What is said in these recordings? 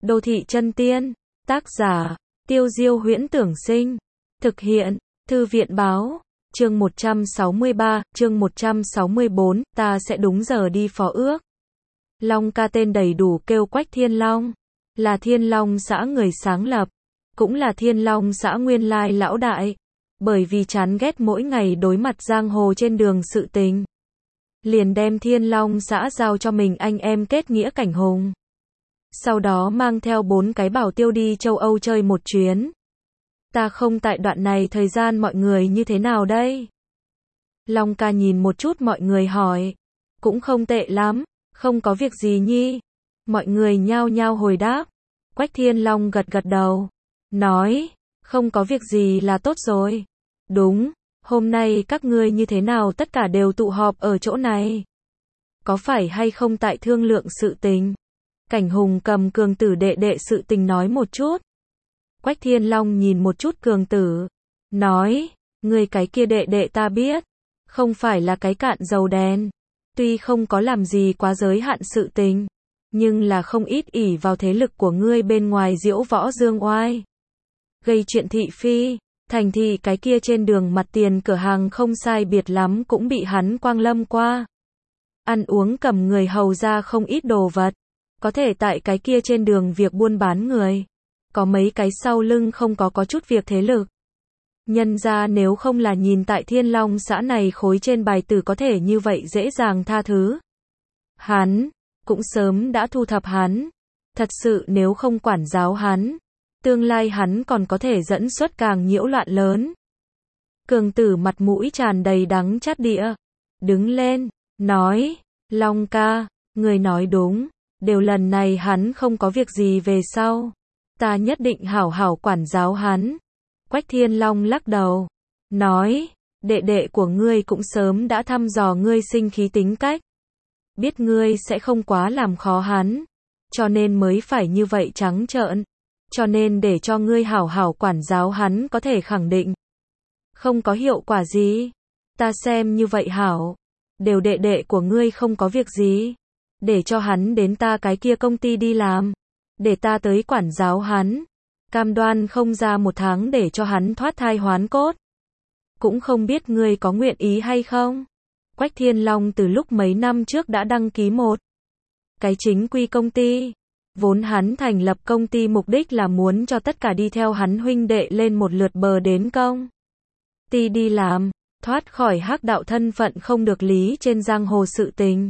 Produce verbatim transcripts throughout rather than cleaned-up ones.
Đô thị chân tiên. Tác giả, Tiêu Diêu Huyễn Tưởng Sinh. Thực hiện, Thư viện Báo. Chương một trăm sáu mươi ba, chương một trăm sáu mươi bốn, ta sẽ đúng giờ đi phó ước. Long ca tên đầy đủ kêu Quách Thiên Long, là Thiên Long xã người sáng lập, cũng là Thiên Long xã nguyên lai lão đại. Bởi vì chán ghét mỗi ngày đối mặt giang hồ trên đường sự tình, liền đem Thiên Long xã giao cho mình anh em kết nghĩa Cảnh Hùng. Sau đó mang theo bốn cái bảo tiêu đi châu Âu chơi một chuyến. Ta không tại đoạn này thời gian mọi người như thế nào đây? Long ca nhìn một chút mọi người hỏi. Cũng không tệ lắm, không có việc gì nhi. Mọi người nhao nhao hồi đáp. Quách Thiên Long gật gật đầu. Nói, không có việc gì là tốt rồi. Đúng, hôm nay các ngươi như thế nào tất cả đều tụ họp ở chỗ này? Có phải hay không tại thương lượng sự tình? Cảnh Hùng cầm Cường Tử đệ đệ sự tình nói một chút. Quách Thiên Long nhìn một chút Cường Tử, nói, người cái kia đệ đệ ta biết, không phải là cái cạn dầu đen, tuy không có làm gì quá giới hạn sự tình, nhưng là không ít ỷ vào thế lực của ngươi bên ngoài diễu võ dương oai, gây chuyện thị phi, thành thị cái kia trên đường mặt tiền cửa hàng không sai biệt lắm cũng bị hắn quang lâm qua. Ăn uống cầm người hầu ra không ít đồ vật, có thể tại cái kia trên đường việc buôn bán người. Có mấy cái sau lưng không có có chút việc thế lực. Nhân ra nếu không là nhìn tại Thiên Long xã này khối trên bài tử có thể như vậy dễ dàng tha thứ. Hắn, cũng sớm đã thu thập hắn. Thật sự nếu không quản giáo hắn, tương lai hắn còn có thể dẫn xuất càng nhiễu loạn lớn. Cường Tử mặt mũi tràn đầy đắng chát địa. Đứng lên, nói, Long ca, người nói đúng, đều lần này hắn không có việc gì về sau. Ta nhất định hảo hảo quản giáo hắn. Quách Thiên Long lắc đầu, nói, đệ đệ của ngươi cũng sớm đã thăm dò ngươi sinh khí tính cách. Biết ngươi sẽ không quá làm khó hắn, cho nên mới phải như vậy trắng trợn. Cho nên để cho ngươi hảo hảo quản giáo hắn có thể khẳng định. Không có hiệu quả gì. Ta xem như vậy hảo. Đều đệ đệ của ngươi không có việc gì. Để cho hắn đến ta cái kia công ty đi làm. Để ta tới quản giáo hắn. Cam đoan không ra một tháng để cho hắn thoát thai hoán cốt. Cũng không biết ngươi có nguyện ý hay không? Quách Thiên Long từ lúc mấy năm trước đã đăng ký một cái chính quy công ty. Vốn hắn thành lập công ty mục đích là muốn cho tất cả đi theo hắn huynh đệ lên một lượt bờ đến công ty đi làm, thoát khỏi hắc đạo thân phận không được lý trên giang hồ sự tình.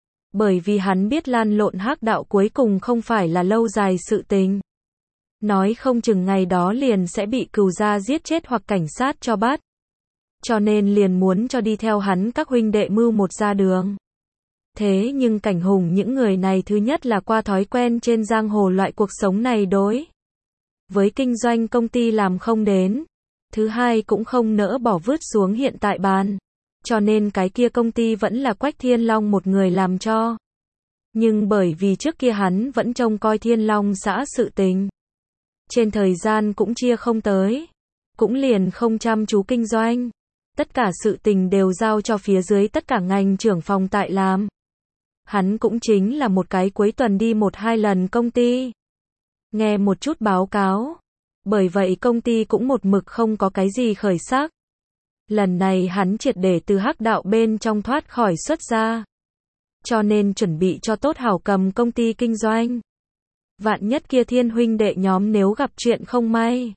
Bởi vì hắn biết lan lộn hắc đạo cuối cùng không phải là lâu dài sự tình. Nói không chừng ngày đó liền sẽ bị cừu gia giết chết hoặc cảnh sát cho bắt. Cho nên liền muốn cho đi theo hắn các huynh đệ mưu một ra đường. Thế nhưng Cảnh Hùng những người này thứ nhất là qua thói quen trên giang hồ loại cuộc sống này đối với kinh doanh công ty làm không đến. Thứ hai cũng không nỡ bỏ vứt xuống hiện tại bàn. Cho nên cái kia công ty vẫn là Quách Thiên Long một người làm cho. Nhưng bởi vì trước kia hắn vẫn trông coi Thiên Long xã sự tình. Trên thời gian cũng chia không tới. Cũng liền không chăm chú kinh doanh. Tất cả sự tình đều giao cho phía dưới tất cả ngành trưởng phòng tại làm. Hắn cũng chính là một cái cuối tuần đi một hai lần công ty. Nghe một chút báo cáo. Bởi vậy công ty cũng một mực không có cái gì khởi sắc. Lần này hắn triệt để từ hắc đạo bên trong thoát khỏi xuất ra. Cho nên chuẩn bị cho tốt hảo cầm công ty kinh doanh. Vạn nhất kia Thiên huynh đệ nhóm nếu gặp chuyện không may.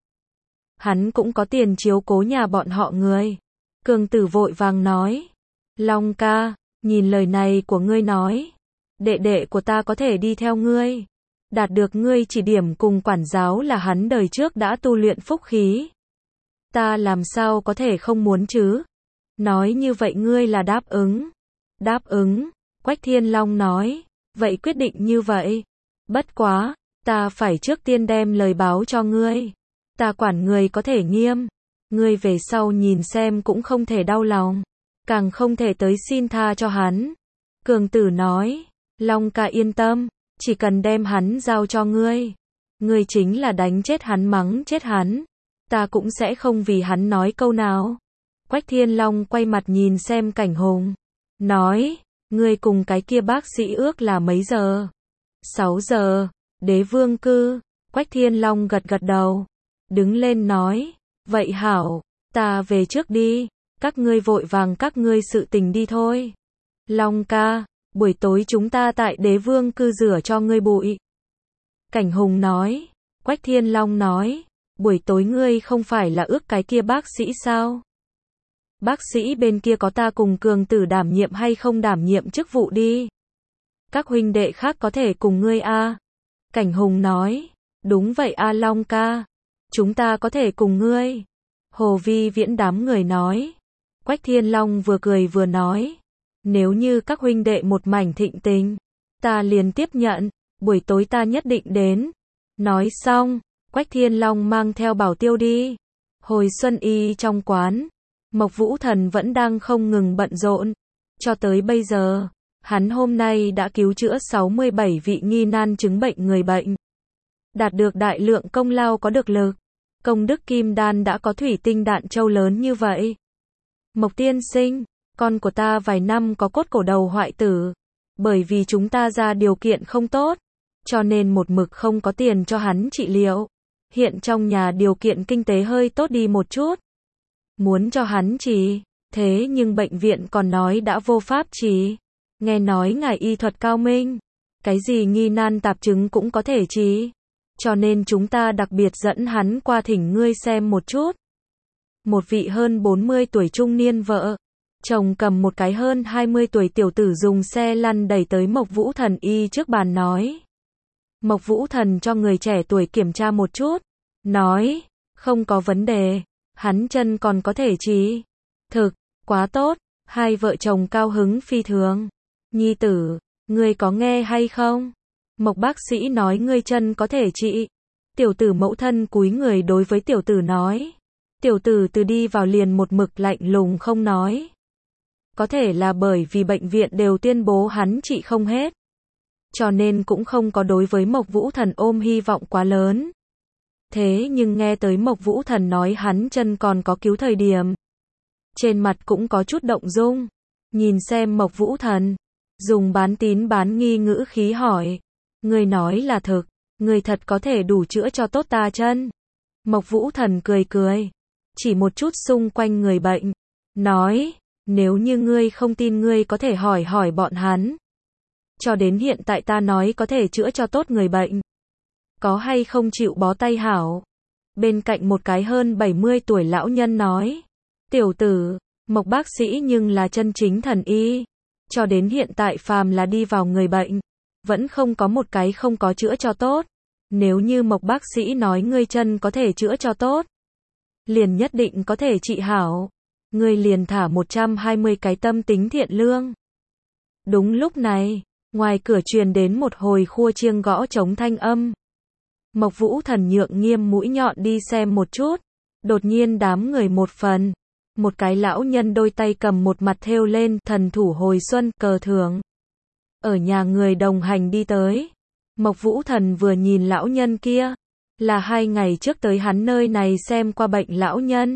Hắn cũng có tiền chiếu cố nhà bọn họ người. Cường Tử vội vàng nói. Long ca, nhìn lời này của ngươi nói. Đệ đệ của ta có thể đi theo ngươi. Đạt được ngươi chỉ điểm cùng quản giáo là hắn đời trước đã tu luyện phúc khí. Ta làm sao có thể không muốn chứ? Nói như vậy ngươi là đáp ứng. Đáp ứng, Quách Thiên Long nói. Vậy quyết định như vậy. Bất quá, ta phải trước tiên đem lời báo cho ngươi. Ta quản người có thể nghiêm. Ngươi về sau nhìn xem cũng không thể đau lòng. Càng không thể tới xin tha cho hắn. Cường Tử nói. Long ca yên tâm. Chỉ cần đem hắn giao cho ngươi. Ngươi chính là đánh chết hắn mắng chết hắn. Ta cũng sẽ không vì hắn nói câu nào. Quách Thiên Long quay mặt nhìn xem Cảnh Hùng. Nói. Ngươi cùng cái kia bác sĩ ước là mấy giờ? sáu giờ. Đế vương cư, Quách Thiên Long gật gật đầu, đứng lên nói, vậy hảo, ta về trước đi, các ngươi vội vàng các ngươi sự tình đi thôi. Long ca, buổi tối chúng ta tại đế vương cư rửa cho ngươi bụi. Cảnh Hùng nói, Quách Thiên Long nói, buổi tối ngươi không phải là ước cái kia bác sĩ sao? Bác sĩ bên kia có ta cùng Cường Tử đảm nhiệm hay không đảm nhiệm chức vụ đi? Các huynh đệ khác có thể cùng ngươi a. Cảnh Hùng nói, đúng vậy a Long ca, chúng ta có thể cùng ngươi. Hồ Vi Viễn đám người nói, Quách Thiên Long vừa cười vừa nói, nếu như các huynh đệ một mảnh thịnh tình, ta liền tiếp nhận, buổi tối ta nhất định đến. Nói xong, Quách Thiên Long mang theo Bảo Tiêu đi. Hồi Xuân Y trong quán, Mộc Vũ Thần vẫn đang không ngừng bận rộn. Cho tới bây giờ, hắn hôm nay đã cứu chữa sáu mươi bảy vị nghi nan chứng bệnh người bệnh. Đạt được đại lượng công lao có được lực. Công đức kim đan đã có thủy tinh đạn châu lớn như vậy. Mộc tiên sinh, con của ta vài năm có cốt cổ đầu hoại tử. Bởi vì chúng ta ra điều kiện không tốt, cho nên một mực không có tiền cho hắn trị liệu. Hiện trong nhà điều kiện kinh tế hơi tốt đi một chút. Muốn cho hắn trị, thế nhưng bệnh viện còn nói đã vô pháp trị. Nghe nói ngài y thuật cao minh, cái gì nghi nan tạp chứng cũng có thể trị. Cho nên chúng ta đặc biệt dẫn hắn qua thỉnh ngươi xem một chút. Một vị hơn bốn mươi tuổi trung niên vợ, chồng cầm một cái hơn hai mươi tuổi tiểu tử dùng xe lăn đẩy tới Mộc Vũ Thần y trước bàn nói. Mộc Vũ Thần cho người trẻ tuổi kiểm tra một chút, nói, không có vấn đề, hắn chân còn có thể trị. Thực, quá tốt, hai vợ chồng cao hứng phi thường. Nhi tử, ngươi có nghe hay không? Mộc bác sĩ nói ngươi chân có thể trị. Tiểu tử mẫu thân cúi người đối với tiểu tử nói. Tiểu tử từ đi vào liền một mực lạnh lùng không nói. Có thể là bởi vì bệnh viện đều tuyên bố hắn trị không hết. Cho nên cũng không có đối với Mộc Vũ Thần ôm hy vọng quá lớn. Thế nhưng nghe tới Mộc Vũ Thần nói hắn chân còn có cứu thời điểm. Trên mặt cũng có chút động dung. Nhìn xem Mộc Vũ Thần, dùng bán tín bán nghi ngữ khí hỏi. Ngươi nói là thực, ngươi thật có thể đủ chữa cho tốt ta chân. Mộc Vũ Thần cười cười, chỉ một chút xung quanh người bệnh, nói, nếu như ngươi không tin ngươi có thể hỏi hỏi bọn hắn. Cho đến hiện tại ta nói có thể chữa cho tốt người bệnh. Có hay không chịu bó tay hảo? Bên cạnh một cái hơn bảy mươi tuổi lão nhân nói, tiểu tử, Mộc bác sĩ nhưng là chân chính thần y. Cho đến hiện tại phàm là đi vào người bệnh, vẫn không có một cái không có chữa cho tốt. Nếu như Mộc bác sĩ nói ngươi chân có thể chữa cho tốt, liền nhất định có thể trị hảo. Ngươi liền thả một trăm hai mươi cái tâm tính thiện lương. Đúng lúc này, ngoài cửa truyền đến một hồi khua chiêng gõ trống thanh âm. Mộc Vũ Thần nhượng nghiêm mũi nhọn đi xem một chút. Đột nhiên đám người một phần. Một cái lão nhân đôi tay cầm một mặt thêu lên thần thủ hồi xuân cờ thưởng. Ở nhà người đồng hành đi tới. Mộc Vũ Thần vừa nhìn lão nhân kia, là hai ngày trước tới hắn nơi này xem qua bệnh lão nhân.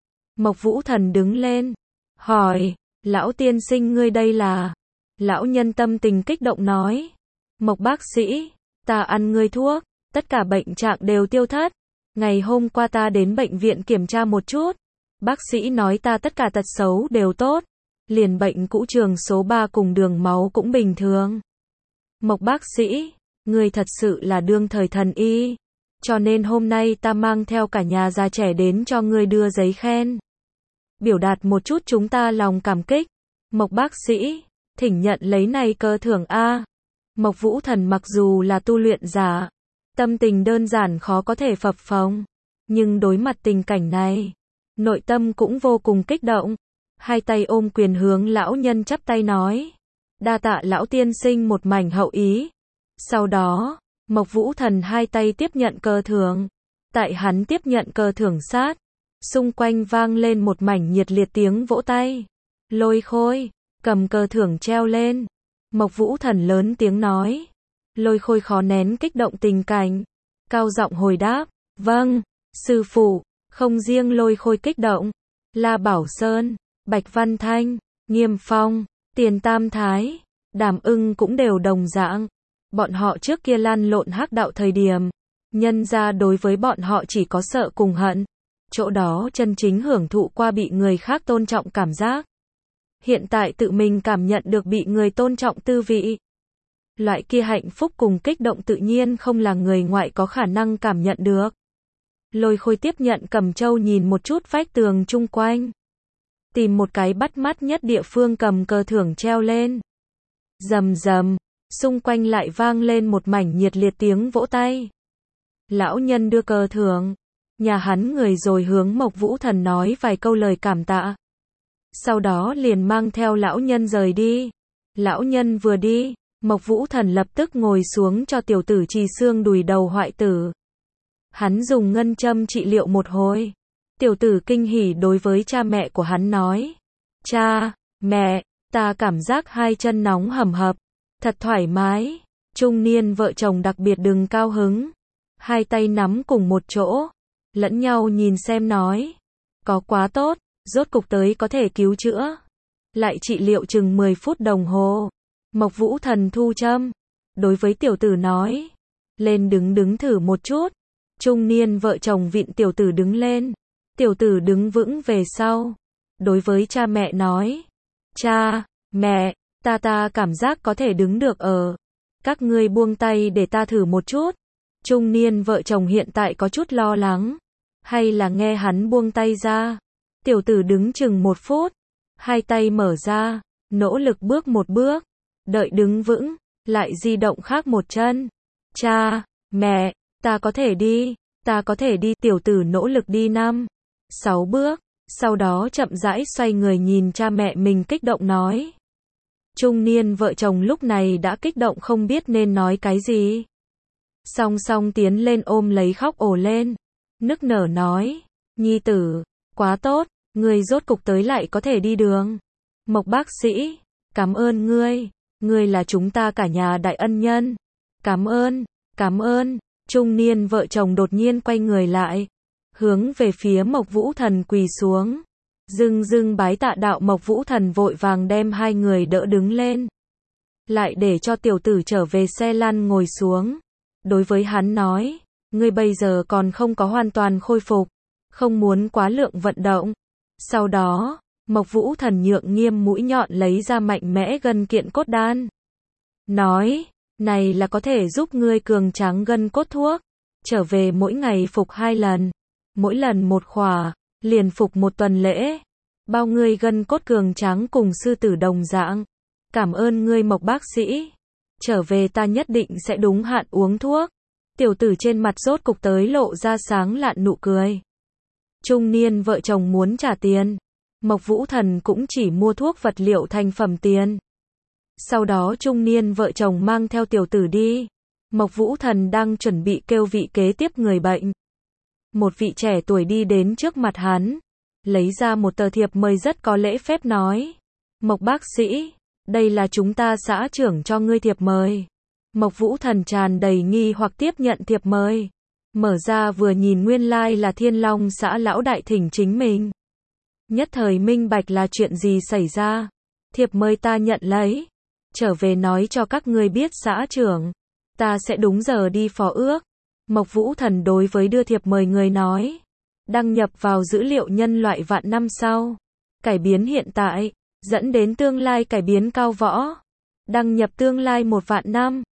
Mộc Vũ Thần đứng lên, hỏi, lão tiên sinh ngươi đây là? Lão nhân tâm tình kích động nói, Mộc bác sĩ, ta ăn ngươi thuốc, tất cả bệnh trạng đều tiêu thất. Ngày hôm qua ta đến bệnh viện kiểm tra một chút, bác sĩ nói ta tất cả tật xấu đều tốt, liền bệnh cũ trường số ba cùng đường máu cũng bình thường. Mộc bác sĩ, ngươi thật sự là đương thời thần y, cho nên hôm nay ta mang theo cả nhà già trẻ đến cho ngươi đưa giấy khen. Biểu đạt một chút chúng ta lòng cảm kích. Mộc bác sĩ, thỉnh nhận lấy này cơ thưởng A. Mộc Vũ Thần mặc dù là tu luyện giả, tâm tình đơn giản khó có thể phập phồng, nhưng đối mặt tình cảnh này, nội tâm cũng vô cùng kích động. Hai tay ôm quyền hướng lão nhân chắp tay nói, đa tạ lão tiên sinh một mảnh hậu ý. Sau đó, Mộc Vũ Thần hai tay tiếp nhận cơ thưởng. Tại hắn tiếp nhận cơ thưởng sát, xung quanh vang lên một mảnh nhiệt liệt tiếng vỗ tay. Lôi Khôi, cầm cơ thưởng treo lên. Mộc Vũ Thần lớn tiếng nói. Lôi Khôi khó nén kích động tình cảnh, cao giọng hồi đáp, vâng, sư phụ. Không riêng Lôi Khôi kích động, La Bảo Sơn, Bạch Văn Thanh, Nghiêm Phong, Tiền Tam Thái, Đàm Ưng cũng đều đồng dạng. Bọn họ trước kia lăn lộn hắc đạo thời điểm, nhân ra đối với bọn họ chỉ có sợ cùng hận. Chỗ đó chân chính hưởng thụ qua bị người khác tôn trọng cảm giác. Hiện tại tự mình cảm nhận được bị người tôn trọng tư vị. Loại kia hạnh phúc cùng kích động tự nhiên không là người ngoại có khả năng cảm nhận được. Lôi Khôi tiếp nhận Cầm Châu nhìn một chút vách tường chung quanh. Tìm một cái bắt mắt nhất địa phương cầm cờ thưởng treo lên. Rầm rầm, xung quanh lại vang lên một mảnh nhiệt liệt tiếng vỗ tay. Lão nhân đưa cờ thưởng, nhà hắn người rồi hướng Mộc Vũ Thần nói vài câu lời cảm tạ. Sau đó liền mang theo lão nhân rời đi. Lão nhân vừa đi, Mộc Vũ Thần lập tức ngồi xuống cho tiểu tử trì xương đùi đầu hoại tử. Hắn dùng ngân châm trị liệu một hồi. Tiểu tử kinh hỉ đối với cha mẹ của hắn nói. Cha, mẹ, ta cảm giác hai chân nóng hầm hập. Thật thoải mái. Trung niên vợ chồng đặc biệt đừng cao hứng. Hai tay nắm cùng một chỗ. Lẫn nhau nhìn xem nói. Có quá tốt, rốt cục tới có thể cứu chữa. Lại trị liệu chừng mười phút đồng hồ. Mộc Vũ Thần thu châm. Đối với tiểu tử nói. Lên đứng đứng thử một chút. Trung niên vợ chồng vịn tiểu tử đứng lên. Tiểu tử đứng vững về sau. Đối với cha mẹ nói. Cha, mẹ, ta ta cảm giác có thể đứng được ở. Các ngươi buông tay để ta thử một chút. Trung niên vợ chồng hiện tại có chút lo lắng. Hay là nghe hắn buông tay ra. Tiểu tử đứng chừng một phút. Hai tay mở ra. Nỗ lực bước một bước. Đợi đứng vững. Lại di động khác một chân. Cha, mẹ, ta có thể đi. Ta có thể đi. Tiểu tử nỗ lực đi năm, sáu bước. Sau đó chậm rãi xoay người nhìn cha mẹ mình kích động nói. Trung niên vợ chồng lúc này đã kích động không biết nên nói cái gì. Song song tiến lên ôm lấy khóc ồ lên. Nức nở nói. Nhi tử, quá tốt, ngươi rốt cục tới lại có thể đi đường. Mộc bác sĩ, cảm ơn ngươi. Ngươi là chúng ta cả nhà đại ân nhân. Cảm ơn, cảm ơn. Trung niên vợ chồng đột nhiên quay người lại. Hướng về phía Mộc Vũ Thần quỳ xuống. Dưng dưng bái tạ đạo. Mộc Vũ Thần vội vàng đem hai người đỡ đứng lên. Lại để cho tiểu tử trở về xe lăn ngồi xuống. Đối với hắn nói. Ngươi bây giờ còn không có hoàn toàn khôi phục. Không muốn quá lượng vận động. Sau đó, Mộc Vũ Thần nhượng nghiêm mũi nhọn lấy ra mạnh mẽ gân kiện cốt đan. Nói, này là có thể giúp ngươi cường tráng gân cốt thuốc. Trở về mỗi ngày phục hai lần. Mỗi lần một khỏa, liền phục một tuần lễ. Bao ngươi gân cốt cường tráng cùng sư tử đồng dạng. Cảm ơn ngươi Mộc bác sĩ. Trở về ta nhất định sẽ đúng hạn uống thuốc. Tiểu tử trên mặt rốt cục tới lộ ra sáng lạn nụ cười. Trung niên vợ chồng muốn trả tiền. Mộc Vũ Thần cũng chỉ mua thuốc vật liệu thành phẩm tiền. Sau đó trung niên vợ chồng mang theo tiểu tử đi. Mộc Vũ Thần đang chuẩn bị kêu vị kế tiếp người bệnh. Một vị trẻ tuổi đi đến trước mặt hắn. Lấy ra một tờ thiệp mời rất có lễ phép nói. Mộc bác sĩ, đây là chúng ta xã trưởng cho ngươi thiệp mời. Mộc Vũ Thần tràn đầy nghi hoặc tiếp nhận thiệp mời. Mở ra vừa nhìn nguyên lai like là Thiên Long xã lão đại thỉnh chính mình. Nhất thời minh bạch là chuyện gì xảy ra. Thiệp mời ta nhận lấy. Trở về nói cho các ngươi biết xã trưởng. Ta sẽ đúng giờ đi phó ước. Mộc Vũ Thần đối với đưa thiệp mời người nói. Đăng nhập vào dữ liệu nhân loại vạn năm sau. Cải biến hiện tại. Dẫn đến tương lai cải biến cao võ. Đăng nhập tương lai một vạn năm.